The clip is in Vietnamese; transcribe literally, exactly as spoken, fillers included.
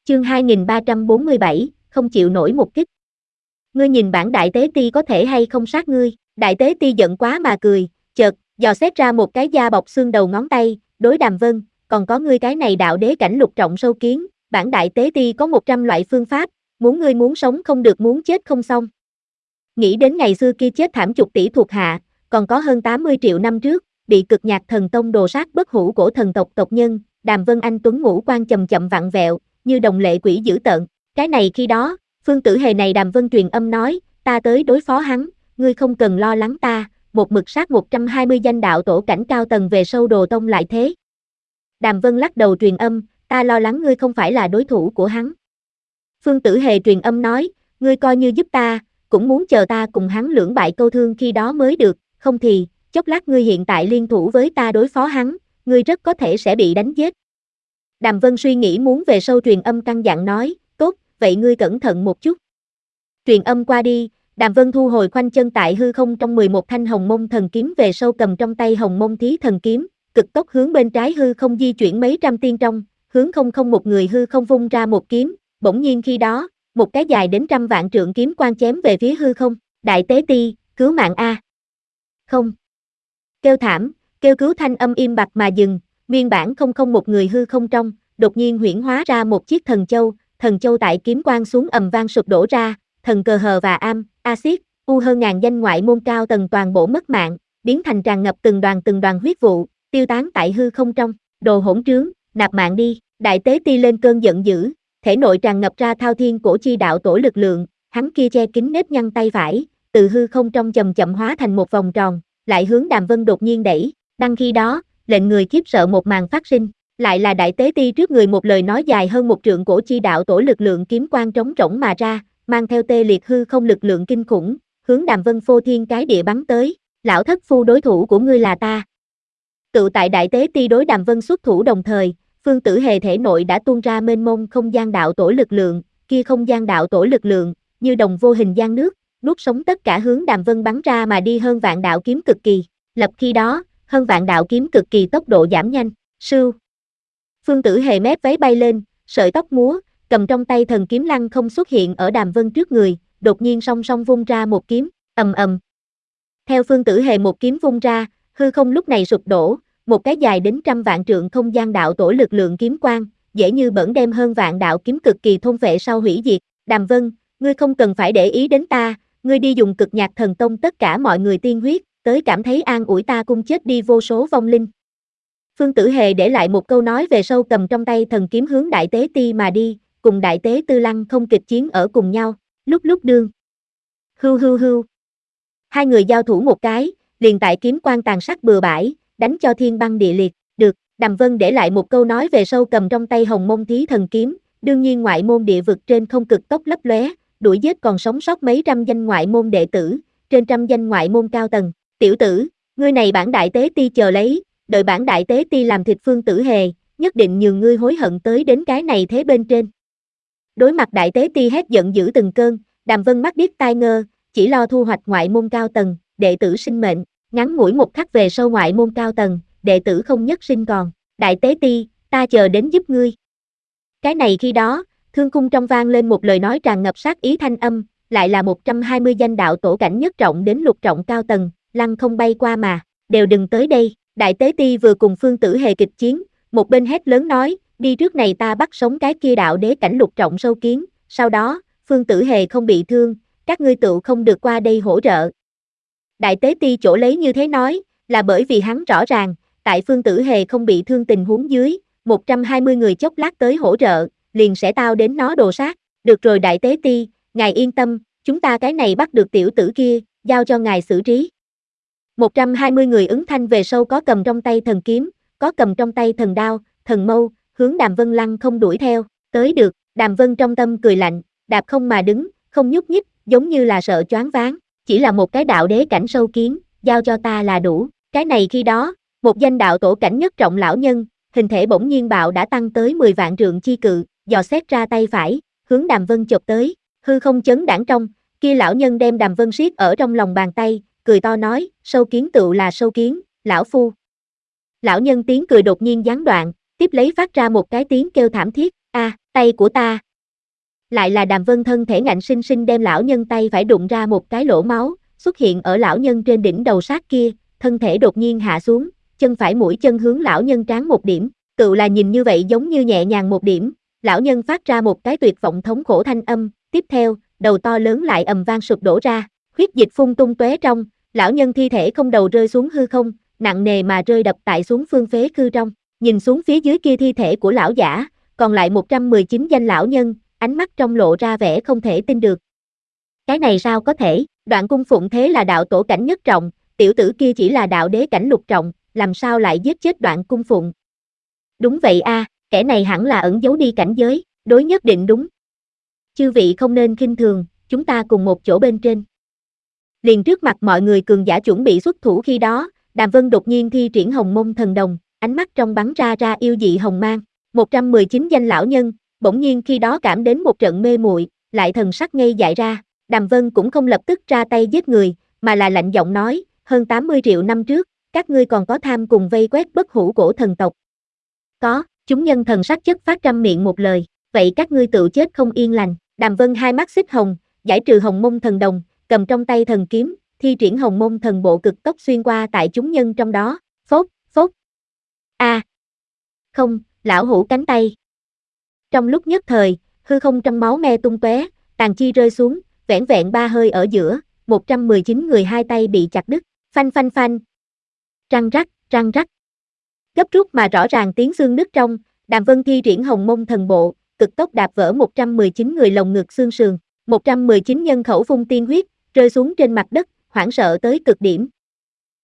Chương hai nghìn ba trăm bốn mươi bảy, không chịu nổi một kích. Ngươi nhìn bản đại tế ti có thể hay không sát ngươi? Đại tế ti giận quá mà cười, chợt, dò xét ra một cái da bọc xương đầu ngón tay, đối Đàm Vân, còn có ngươi cái này đạo đế cảnh lục trọng sâu kiến, bản đại tế ti có một trăm loại phương pháp, muốn ngươi muốn sống không được muốn chết không xong. Nghĩ đến ngày xưa kia chết thảm chục tỷ thuộc hạ, còn có hơn tám mươi triệu năm trước, bị cực nhạc thần tông đồ sát bất hủ của thần tộc tộc nhân, Đàm Vân anh tuấn ngũ quan chậm chậm vặn vẹo, như đồng lệ quỷ dữ tợn. Cái này khi đó, Phương Tử Hề này Đàm Vân truyền âm nói, ta tới đối phó hắn, ngươi không cần lo lắng ta, một mực sát một trăm hai mươi danh đạo tổ cảnh cao tầng về sâu đồ tông lại thế. Đàm Vân lắc đầu truyền âm, ta lo lắng ngươi không phải là đối thủ của hắn. Phương Tử Hề truyền âm nói, ngươi coi như giúp ta, cũng muốn chờ ta cùng hắn lưỡng bại câu thương khi đó mới được, không thì, chốc lát ngươi hiện tại liên thủ với ta đối phó hắn, ngươi rất có thể sẽ bị đánh chết. Đàm Vân suy nghĩ muốn về sâu truyền âm căn dặn nói, tốt, vậy ngươi cẩn thận một chút. Truyền âm qua đi, Đàm Vân thu hồi khoanh chân tại hư không trong mười một thanh hồng mông thần kiếm về sâu cầm trong tay hồng mông thí thần kiếm, cực tốc hướng bên trái hư không di chuyển mấy trăm tiên trong, hướng không không một người hư không vung ra một kiếm, bỗng nhiên khi đó, một cái dài đến trăm vạn trượng kiếm quang chém về phía hư không, đại tế ti, cứu mạng a. Không. Kêu thảm, kêu cứu thanh âm im bặt mà dừng, nguyên bản không không một người hư không trong, đột nhiên huyễn hóa ra một chiếc thần châu, thần châu tại kiếm quang xuống ầm vang sụp đổ ra, thần cờ hờ và am, axit, u hơn ngàn danh ngoại môn cao tầng toàn bộ mất mạng, biến thành tràn ngập từng đoàn từng đoàn huyết vụ, tiêu tán tại hư không trong, đồ hỗn trướng, nạp mạng đi, đại tế ti lên cơn giận dữ, thể nội tràn ngập ra thao thiên cổ chi đạo tổ lực lượng, hắn kia che kín nếp nhăn tay phải, từ hư không trong chậm chậm hóa thành một vòng tròn, lại hướng Đàm Vân đột nhiên đẩy, đăng khi đó, lệnh người khiếp sợ một màn phát sinh, lại là đại tế ti trước người một lời nói dài hơn một trượng cổ chi đạo tổ lực lượng kiếm quang trống rỗng mà ra, mang theo tê liệt hư không lực lượng kinh khủng, hướng Đàm Vân phô thiên cái địa bắn tới, lão thất phu đối thủ của ngươi là ta. Tự tại đại tế ti đối Đàm Vân xuất thủ đồng thời, Phương Tử Hề thể nội đã tuôn ra mênh mông không gian đạo tổ lực lượng, kia không gian đạo tổ lực lượng, như đồng vô hình giang nước, nuốt sống tất cả hướng Đàm Vân bắn ra mà đi hơn vạn đạo kiếm cực kỳ, lập khi đó, hơn vạn đạo kiếm cực kỳ tốc độ giảm nhanh, sưu. Phương Tử Hề mép váy bay lên, sợi tóc múa, cầm trong tay thần kiếm lăng không xuất hiện ở Đàm Vân trước người, đột nhiên song song vung ra một kiếm, ầm ầm. Theo Phương Tử Hề một kiếm vung ra, hư không lúc này sụp đổ, một cái dài đến trăm vạn trượng không gian đạo tổ lực lượng kiếm quang, dễ như bỡn đem hơn vạn đạo kiếm cực kỳ thôn phệ sau hủy diệt. Đàm Vân, ngươi không cần phải để ý đến ta, ngươi đi dùng cực nhạc thần tông tất cả mọi người tiên huyết, tới cảm thấy an ủi ta cung chết đi vô số vong linh. Phương Tử Hề để lại một câu nói về sâu cầm trong tay thần kiếm hướng đại tế ti mà đi, cùng đại tế tư lăng không kịch chiến ở cùng nhau, lúc lúc đương. Hưu hưu hưu. Hai người giao thủ một cái, liền tại kiếm quang tàn sát bừa bãi, đánh cho thiên băng địa liệt, được, Đàm Vân để lại một câu nói về sâu cầm trong tay hồng mông thí thần kiếm, đương nhiên ngoại môn địa vực trên không cực tốc lấp lóe, đuổi giết còn sống sót mấy trăm danh ngoại môn đệ tử, trên trăm danh ngoại môn cao tầng, tiểu tử, ngươi này bản đại tế ti chờ lấy, đợi bản đại tế ti làm thịt Phương Tử Hề, nhất định nhường ngươi hối hận tới đến cái này thế bên trên. Đối mặt đại tế ti hét giận dữ từng cơn, Đàm Vân mắt điếc tai ngơ, chỉ lo thu hoạch ngoại môn cao tầng, đệ tử sinh mệnh, ngắn ngủi một khắc về sâu ngoại môn cao tầng, đệ tử không nhất sinh còn, đại tế ti, ta chờ đến giúp ngươi. Cái này khi đó, thương cung trong vang lên một lời nói tràn ngập sát ý thanh âm, lại là một trăm hai mươi danh đạo tổ cảnh nhất trọng đến lục trọng cao tầng, lăng không bay qua mà, đều đừng tới đây, đại tế ti vừa cùng Phương Tử Hề kịch chiến, một bên hét lớn nói, đi trước này ta bắt sống cái kia đạo đế cảnh lục trọng sâu kiến, sau đó, Phương Tử Hề không bị thương, các ngươi tựu không được qua đây hỗ trợ. Đại tế ti chỗ lấy như thế nói, là bởi vì hắn rõ ràng, tại Phương Tử Hề không bị thương tình huống dưới, một trăm hai mươi người chốc lát tới hỗ trợ, liền sẽ tao đến nó đồ sát, được rồi đại tế ti, ngài yên tâm, chúng ta cái này bắt được tiểu tử kia, giao cho ngài xử trí. một trăm hai mươi người ứng thanh về sâu có cầm trong tay thần kiếm, có cầm trong tay thần đao, thần mâu, hướng Đàm Vân lăng không đuổi theo, tới được, Đàm Vân trong tâm cười lạnh, đạp không mà đứng, không nhúc nhích, giống như là sợ choáng váng, chỉ là một cái đạo đế cảnh sâu kiến, giao cho ta là đủ, cái này khi đó, một danh đạo tổ cảnh nhất trọng lão nhân, hình thể bỗng nhiên bạo đã tăng tới mười vạn trượng chi cự, dò xét ra tay phải, hướng Đàm Vân chộp tới, hư không chấn đãng trong, kia lão nhân đem Đàm Vân siết ở trong lòng bàn tay, cười to nói, sâu kiến tựu là sâu kiến, lão phu. Lão nhân tiếng cười đột nhiên gián đoạn, tiếp lấy phát ra một cái tiếng kêu thảm thiết, A, à, tay của ta. Lại là Đàm Vân thân thể ngạnh sinh sinh đem lão nhân tay phải đụng ra một cái lỗ máu, xuất hiện ở lão nhân trên đỉnh đầu sát kia, thân thể đột nhiên hạ xuống, chân phải mũi chân hướng lão nhân trán một điểm, cựu là nhìn như vậy giống như nhẹ nhàng một điểm, lão nhân phát ra một cái tuyệt vọng thống khổ thanh âm, tiếp theo, đầu to lớn lại ầm vang sụp đổ ra, huyết dịch phun tung tóe trong, lão nhân thi thể không đầu rơi xuống hư không, nặng nề mà rơi đập tại xuống phương phế khư trong, nhìn xuống phía dưới kia thi thể của lão giả, còn lại một trăm mười chín danh lão nhân, ánh mắt trong lộ ra vẻ không thể tin được. Cái này sao có thể, Đoạn Cung Phụng thế là đạo tổ cảnh nhất trọng, tiểu tử kia chỉ là đạo đế cảnh lục trọng, làm sao lại giết chết Đoạn Cung Phụng? Đúng vậy a, à, kẻ này hẳn là ẩn giấu đi cảnh giới, đối nhất định đúng. Chư vị không nên khinh thường, chúng ta cùng một chỗ bên trên. Liền trước mặt mọi người cường giả chuẩn bị xuất thủ khi đó, Đàm Vân đột nhiên thi triển Hồng Mông Thần Đồng, ánh mắt trong bắn ra ra yêu dị hồng mang, một trăm mười chín danh lão nhân, bỗng nhiên khi đó cảm đến một trận mê muội, lại thần sắc ngây dại ra, Đàm Vân cũng không lập tức ra tay giết người, mà là lạnh giọng nói, hơn tám mươi triệu năm trước, các ngươi còn có tham cùng vây quét bất hủ cổ thần tộc. Có, chúng nhân thần sắc chất phát trăm miệng một lời, vậy các ngươi tự chết không yên lành, Đàm Vân hai mắt xích hồng, giải trừ Hồng Mông Thần Đồng, cầm trong tay thần kiếm, thi triển Hồng Mông Thần Bộ cực tốc xuyên qua tại chúng nhân trong đó, phốt, phốt. A. À. Không, lão hủ cánh tay. Trong lúc nhất thời, hư không trong máu me tung tóe, tàn chi rơi xuống, vẻn vẹn ba hơi ở giữa, một trăm mười chín người hai tay bị chặt đứt, phanh phanh phanh. Răng rắc, răng rắc. Gấp rút mà rõ ràng tiếng xương nứt trong, Đàm Vân thi triển Hồng Mông Thần Bộ, cực tốc đạp vỡ một trăm mười chín người lồng ngực xương sườn, một trăm mười chín nhân khẩu phun tiên huyết, rơi xuống trên mặt đất, hoảng sợ tới cực điểm.